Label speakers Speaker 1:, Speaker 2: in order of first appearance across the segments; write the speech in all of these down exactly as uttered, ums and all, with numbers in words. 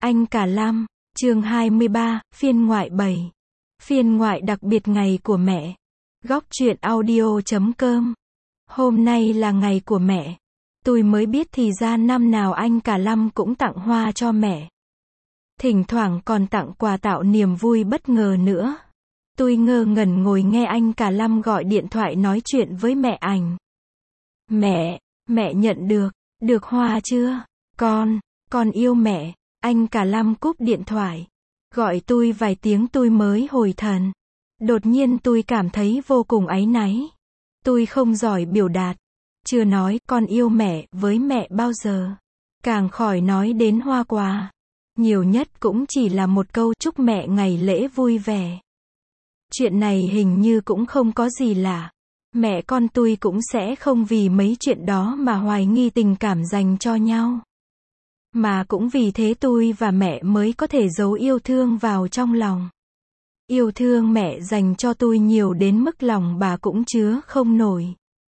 Speaker 1: Anh cả Lam, chương hai mươi ba, phiên ngoại bảy. Phiên ngoại đặc biệt ngày của mẹ. Góc truyện audio chấm com. Hôm nay là ngày của mẹ. Tôi mới biết thì ra năm nào anh cả Lam cũng tặng hoa cho mẹ. Thỉnh thoảng còn tặng quà tạo niềm vui bất ngờ nữa. Tôi ngơ ngẩn ngồi nghe anh cả Lam gọi điện thoại nói chuyện với mẹ ảnh. Mẹ, mẹ nhận được, được hoa chưa? Con, con yêu mẹ. Anh cả Lam cúp điện thoại. Gọi tôi vài tiếng tôi mới hồi thần. Đột nhiên tôi cảm thấy vô cùng áy náy. Tôi không giỏi biểu đạt. Chưa nói con yêu mẹ với mẹ bao giờ. Càng khỏi nói đến hoa quà. Nhiều nhất cũng chỉ là một câu chúc mẹ ngày lễ vui vẻ. Chuyện này hình như cũng không có gì lạ. Mẹ con tôi cũng sẽ không vì mấy chuyện đó mà hoài nghi tình cảm dành cho nhau. Mà cũng vì thế tôi và mẹ mới có thể giấu yêu thương vào trong lòng. Yêu thương mẹ dành cho tôi nhiều đến mức lòng bà cũng chứa không nổi.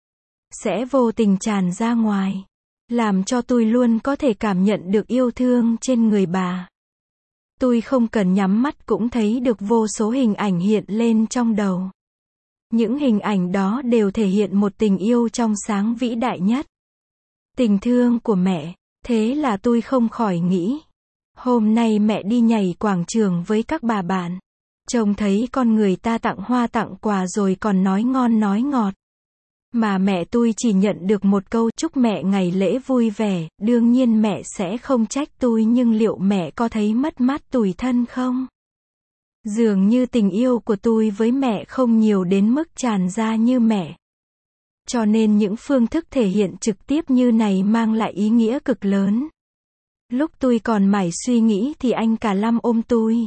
Speaker 1: Sẽ vô tình tràn ra ngoài. Làm cho tôi luôn có thể cảm nhận được yêu thương trên người bà. Tôi không cần nhắm mắt cũng thấy được vô số hình ảnh hiện lên trong đầu. Những hình ảnh đó đều thể hiện một tình yêu trong sáng vĩ đại nhất. Tình thương của mẹ. Thế là tôi không khỏi nghĩ. Hôm nay mẹ đi nhảy quảng trường với các bà bạn. Trông thấy con người ta tặng hoa tặng quà rồi còn nói ngon nói ngọt. Mà mẹ tôi chỉ nhận được một câu chúc mẹ ngày lễ vui vẻ. Đương nhiên mẹ sẽ không trách tôi, nhưng liệu mẹ có thấy mất mát tủi thân không? Dường như tình yêu của tôi với mẹ không nhiều đến mức tràn ra như mẹ. Cho nên những phương thức thể hiện trực tiếp như này mang lại ý nghĩa cực lớn. Lúc tôi còn mải suy nghĩ thì anh cả Lam ôm tôi.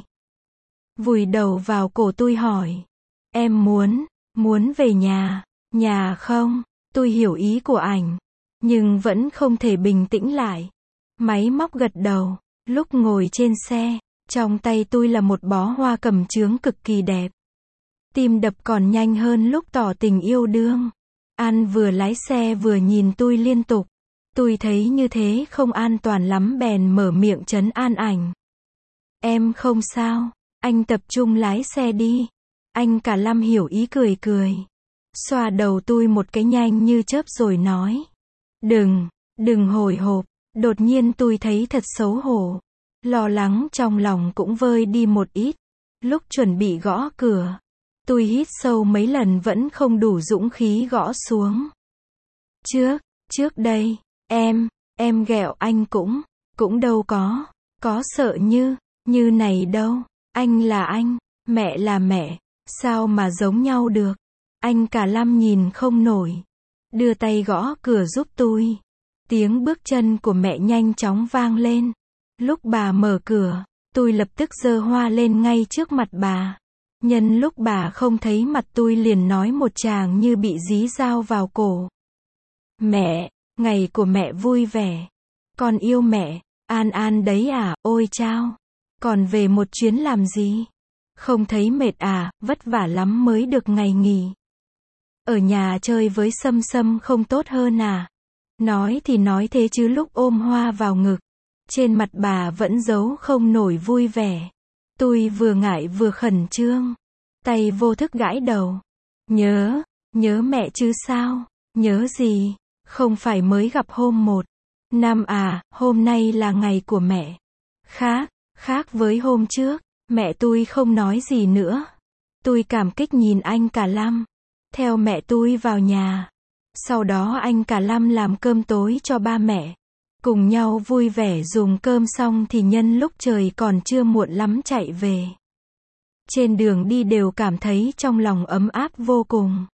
Speaker 1: Vùi đầu vào cổ tôi hỏi. Em muốn, muốn về nhà, nhà không? Tôi hiểu ý của ảnh. Nhưng vẫn không thể bình tĩnh lại. Máy móc gật đầu. Lúc ngồi trên xe, trong tay tôi là một bó hoa cẩm chướng cực kỳ đẹp. Tim đập còn nhanh hơn lúc tỏ tình yêu đương. An vừa lái xe vừa nhìn tôi liên tục. Tôi thấy như thế không an toàn lắm bèn mở miệng trấn an ảnh. Em không sao, anh tập trung lái xe đi. Anh cả Lam hiểu ý cười cười. Xoa đầu tôi một cái nhanh như chớp rồi nói. Đừng, đừng hồi hộp. Đột nhiên tôi thấy thật xấu hổ. Lo lắng trong lòng cũng vơi đi một ít. Lúc chuẩn bị gõ cửa. Tôi hít sâu mấy lần vẫn không đủ dũng khí gõ xuống. Trước, trước đây, em, em ghẹo anh cũng, cũng đâu có, có sợ như, như này đâu. Anh là anh, mẹ là mẹ, sao mà giống nhau được. Anh cả Lam nhìn không nổi. Đưa tay gõ cửa giúp tôi. Tiếng bước chân của mẹ nhanh chóng vang lên. Lúc bà mở cửa, tôi lập tức giơ hoa lên ngay trước mặt bà. Nhân lúc bà không thấy mặt tôi liền nói một tràng như bị dí dao vào cổ. Mẹ, ngày của mẹ vui vẻ. Con yêu mẹ, An An đấy à, ôi chao. Còn về một chuyến làm gì? Không thấy mệt à, vất vả lắm mới được ngày nghỉ. Ở nhà chơi với Sâm Sâm không tốt hơn à? Nói thì nói thế chứ lúc ôm hoa vào ngực, trên mặt bà vẫn giấu không nổi vui vẻ. Tôi vừa ngại vừa khẩn trương. Tay vô thức gãi đầu. Nhớ, nhớ mẹ chứ sao? Nhớ gì? Không phải mới gặp hôm một năm à, hôm nay là ngày của mẹ. Khác, khác với hôm trước. Mẹ tôi không nói gì nữa. Tôi cảm kích nhìn anh cả Lam. Theo mẹ tôi vào nhà. Sau đó anh cả Lam làm cơm tối cho ba mẹ. Cùng nhau vui vẻ dùng cơm xong thì nhân lúc trời còn chưa muộn lắm chạy về. Trên đường đi đều cảm thấy trong lòng ấm áp vô cùng.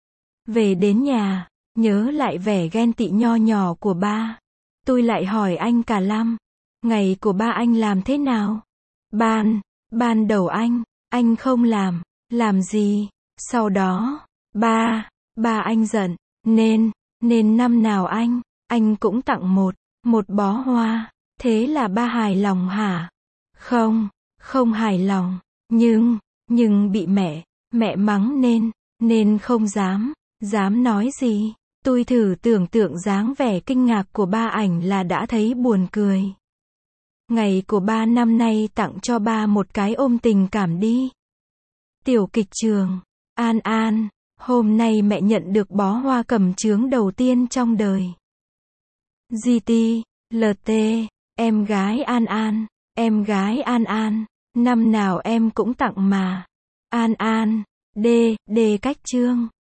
Speaker 1: Về đến nhà, nhớ lại vẻ ghen tị nho nhỏ của ba. Tôi lại hỏi anh cả Lam. Ngày của ba anh làm thế nào? Ban, ban đầu anh, anh không làm. Làm gì? Sau đó, ba, ba anh giận. Nên, nên năm nào anh, anh cũng tặng một, một bó hoa. Thế là ba hài lòng hả? Không, không hài lòng. Nhưng, nhưng bị mẹ, mẹ mắng nên, nên không dám, dám nói gì. Tôi thử tưởng tượng dáng vẻ kinh ngạc của ba ảnh là đã thấy buồn cười. Ngày của ba năm nay tặng cho ba một cái ôm tình cảm đi. Tiểu kịch trường. An An, hôm nay mẹ nhận được bó hoa cẩm chướng đầu tiên trong đời. giê tê, lờ tê, em gái An An, em gái An An, năm nào em cũng tặng mà. An An, D, D cách chương.